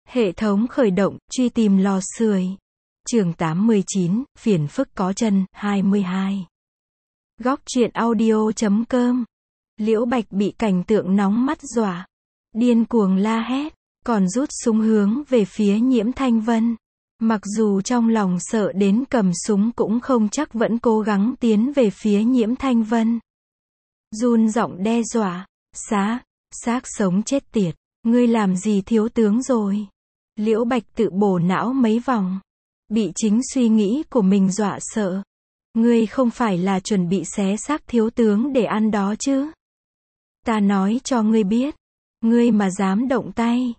Hệ thống khởi động, truy tìm lò sưởi. Chương 89, phiền phức có chân, 22. Góc truyện audio.com. Liễu Bạch bị cảnh tượng nóng mắt dọa, điên cuồng la hét, còn rút súng hướng về phía Nhiễm Thanh Vân. Mặc dù trong lòng sợ đến cầm súng cũng không chắc vẫn cố gắng tiến về phía Nhiễm Thanh Vân. Run giọng đe dọa, xác sống chết tiệt, ngươi làm gì thiếu tướng rồi? Liễu Bạch tự bổ não mấy vòng, bị chính suy nghĩ của mình dọa sợ. Ngươi không phải là chuẩn bị xé xác thiếu tướng để ăn đó chứ? Ta nói cho ngươi biết, ngươi mà dám động tay,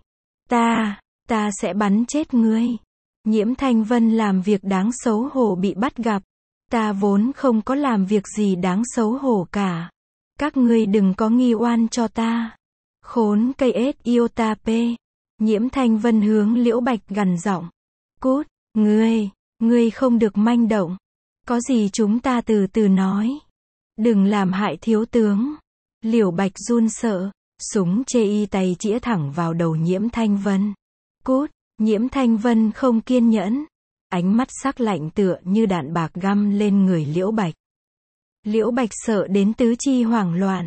ta sẽ bắn chết ngươi. Nhiễm Thanh Vân làm việc đáng xấu hổ bị bắt gặp. Ta vốn không có làm việc gì đáng xấu hổ cả. Các ngươi đừng có nghi oan cho ta. Khốn cây ếch iota p. Nhiễm Thanh Vân hướng Liễu Bạch gằn giọng. Cút, ngươi không được manh động. Có gì chúng ta từ từ nói. Đừng làm hại thiếu tướng. Liễu Bạch run sợ, súng chê y tay chĩa thẳng vào đầu Nhiễm Thanh Vân. Cút, Nhiễm Thanh Vân không kiên nhẫn. Ánh mắt sắc lạnh tựa như đạn bạc găm lên người Liễu Bạch. Liễu Bạch sợ đến tứ chi hoảng loạn.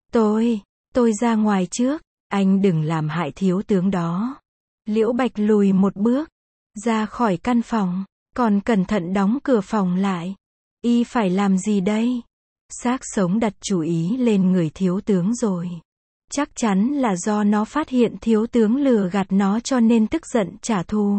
Tôi ra ngoài trước, anh đừng làm hại thiếu tướng đó. Liễu Bạch lùi một bước, ra khỏi căn phòng, còn cẩn thận đóng cửa phòng lại. Y phải làm gì đây? Xác sống đặt chủ ý lên người thiếu tướng rồi. Chắc chắn là do nó phát hiện thiếu tướng lừa gạt nó cho nên tức giận trả thù.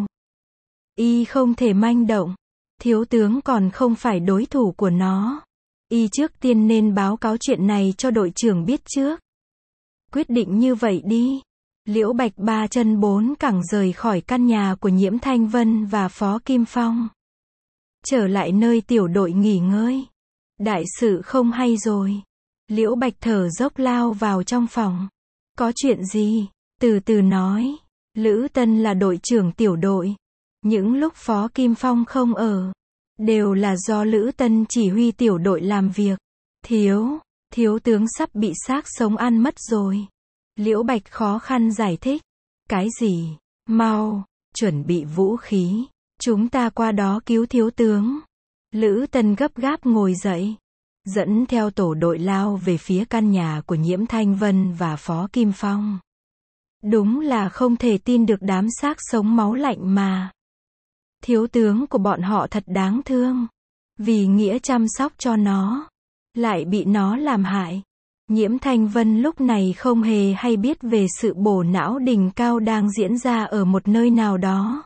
Y không thể manh động. Thiếu tướng còn không phải đối thủ của nó. Y trước tiên nên báo cáo chuyện này cho đội trưởng biết trước. Quyết định như vậy đi. Liễu Bạch ba chân bốn cẳng rời khỏi căn nhà của Nhiễm Thanh Vân và Phó Kim Phong. Trở lại nơi tiểu đội nghỉ ngơi. Đại sự không hay rồi. Liễu Bạch thở dốc lao vào trong phòng. Có chuyện gì? Từ từ nói. Lữ Tân là đội trưởng tiểu đội. Những lúc Phó Kim Phong không ở, đều là do Lữ Tân chỉ huy tiểu đội làm việc. Thiếu tướng sắp bị xác sống ăn mất rồi. Liễu Bạch khó khăn giải thích. Cái gì? Mau, chuẩn bị vũ khí. Chúng ta qua đó cứu thiếu tướng. Lữ Tân gấp gáp ngồi dậy, dẫn theo tổ đội lao về phía căn nhà của Nhiễm Thanh Vân và Phó Kim Phong. Đúng là không thể tin được đám xác sống máu lạnh mà. Thiếu tướng của bọn họ thật đáng thương. Vì nghĩa chăm sóc cho nó, lại bị nó làm hại. Nhiễm Thanh Vân lúc này không hề hay biết về sự bổ não đỉnh cao đang diễn ra ở một nơi nào đó.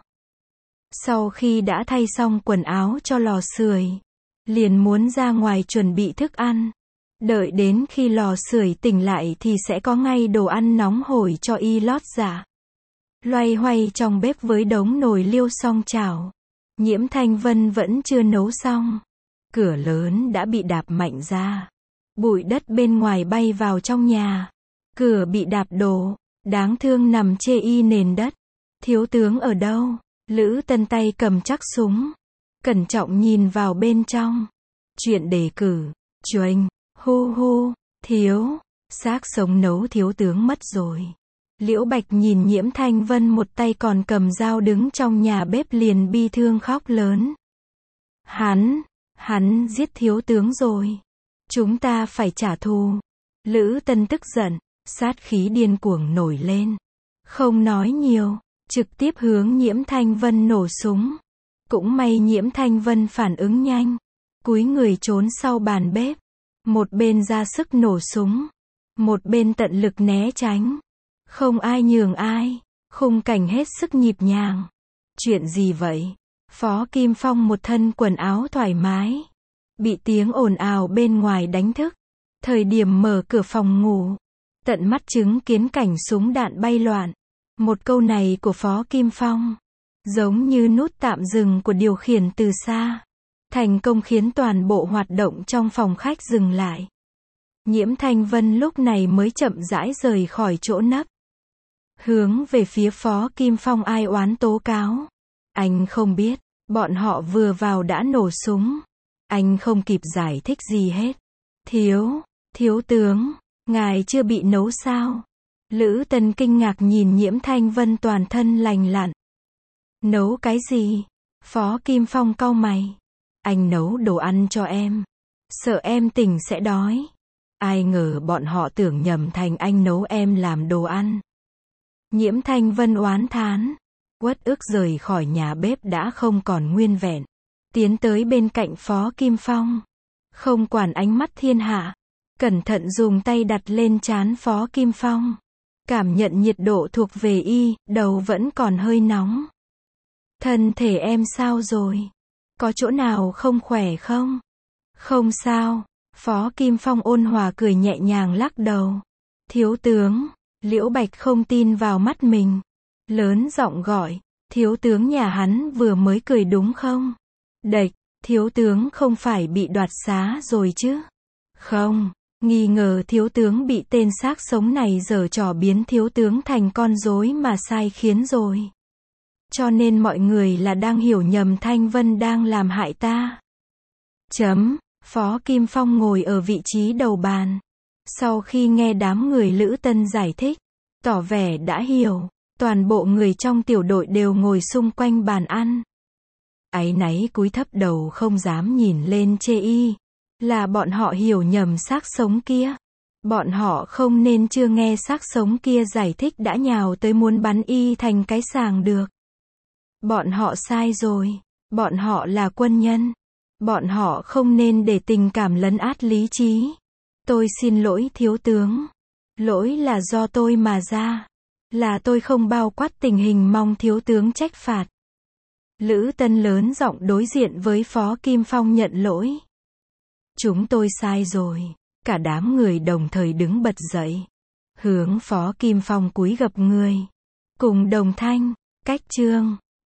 Sau khi đã thay xong quần áo cho lò sưởi, liền muốn ra ngoài chuẩn bị thức ăn. Đợi đến khi lò sưởi tỉnh lại thì sẽ có ngay đồ ăn nóng hổi cho y lót dạ. Loay hoay trong bếp với đống nồi liêu song chảo. Nhiễm Thanh Vân vẫn chưa nấu xong. Cửa lớn đã bị đạp mạnh ra. Bụi đất bên ngoài bay vào trong nhà. Cửa bị đạp đổ, đáng thương nằm chê y nền đất. Thiếu tướng ở đâu? Lữ Tân tay cầm chắc súng, cẩn trọng nhìn vào bên trong. Chuyện đề cử, choanh, hu, xác sống nấu thiếu tướng mất rồi. Liễu Bạch nhìn Nhiễm Thanh Vân một tay còn cầm dao đứng trong nhà bếp liền bi thương khóc lớn. Hắn giết thiếu tướng rồi. Chúng ta phải trả thù. Lữ Tân tức giận, sát khí điên cuồng nổi lên. Không nói nhiều, trực tiếp hướng Nhiễm Thanh Vân nổ súng. Cũng may Nhiễm Thanh Vân phản ứng nhanh, cúi người trốn sau bàn bếp. Một bên ra sức nổ súng, một bên tận lực né tránh. Không ai nhường ai, khung cảnh hết sức nhịp nhàng. Chuyện gì vậy? Phó Kim Phong một thân quần áo thoải mái, bị tiếng ồn ào bên ngoài đánh thức. Thời điểm mở cửa phòng ngủ, tận mắt chứng kiến cảnh súng đạn bay loạn. Một câu này của Phó Kim Phong, giống như nút tạm dừng của điều khiển từ xa, thành công khiến toàn bộ hoạt động trong phòng khách dừng lại. Nhiễm Thanh Vân lúc này mới chậm rãi rời khỏi chỗ nấp, hướng về phía Phó Kim Phong ai oán tố cáo. Anh không biết, bọn họ vừa vào đã nổ súng. Anh không kịp giải thích gì hết. Thiếu tướng, ngài chưa bị nấu sao? Lữ Tân kinh ngạc nhìn Nhiễm Thanh Vân toàn thân lành lặn. Nấu cái gì? Phó Kim Phong cau mày. Anh nấu đồ ăn cho em. Sợ em tỉnh sẽ đói. Ai ngờ bọn họ tưởng nhầm thành anh nấu em làm đồ ăn. Nhiễm Thanh Vân oán thán. Uất ức rời khỏi nhà bếp đã không còn nguyên vẹn. Tiến tới bên cạnh Phó Kim Phong. Không quản ánh mắt thiên hạ. Cẩn thận dùng tay đặt lên trán Phó Kim Phong. Cảm nhận nhiệt độ thuộc về y, đầu vẫn còn hơi nóng. Thân thể em sao rồi? Có chỗ nào không khỏe không? Không sao. Phó Kim Phong ôn hòa cười nhẹ nhàng lắc đầu. Thiếu tướng. Liễu Bạch không tin vào mắt mình. Lớn giọng gọi. Thiếu tướng nhà hắn vừa mới cười đúng không? Đệch, thiếu tướng không phải bị đoạt xá rồi chứ? Không, nghi ngờ thiếu tướng bị tên xác sống này giở trò biến thiếu tướng thành con rối mà sai khiến rồi. Cho nên mọi người là đang hiểu nhầm Thanh Vân đang làm hại ta. Phó Kim Phong ngồi ở vị trí đầu bàn. Sau khi nghe đám người Lữ Tân giải thích, tỏ vẻ đã hiểu, toàn bộ người trong tiểu đội đều ngồi xung quanh bàn ăn. Áy náy cúi thấp đầu không dám nhìn lên chê y. Là bọn họ hiểu nhầm xác sống kia. Bọn họ không nên chưa nghe xác sống kia giải thích đã nhào tới muốn bắn y thành cái sàng được. Bọn họ sai rồi. Bọn họ là quân nhân. Bọn họ không nên để tình cảm lấn át lý trí. Tôi xin lỗi thiếu tướng. Lỗi là do tôi mà ra. Là tôi không bao quát tình hình, mong thiếu tướng trách phạt. Lữ Tân lớn giọng đối diện với Phó Kim Phong nhận lỗi. Chúng tôi sai rồi. Cả đám người đồng thời đứng bật dậy. Hướng Phó Kim Phong cúi gập người. Cùng đồng thanh, cách chương.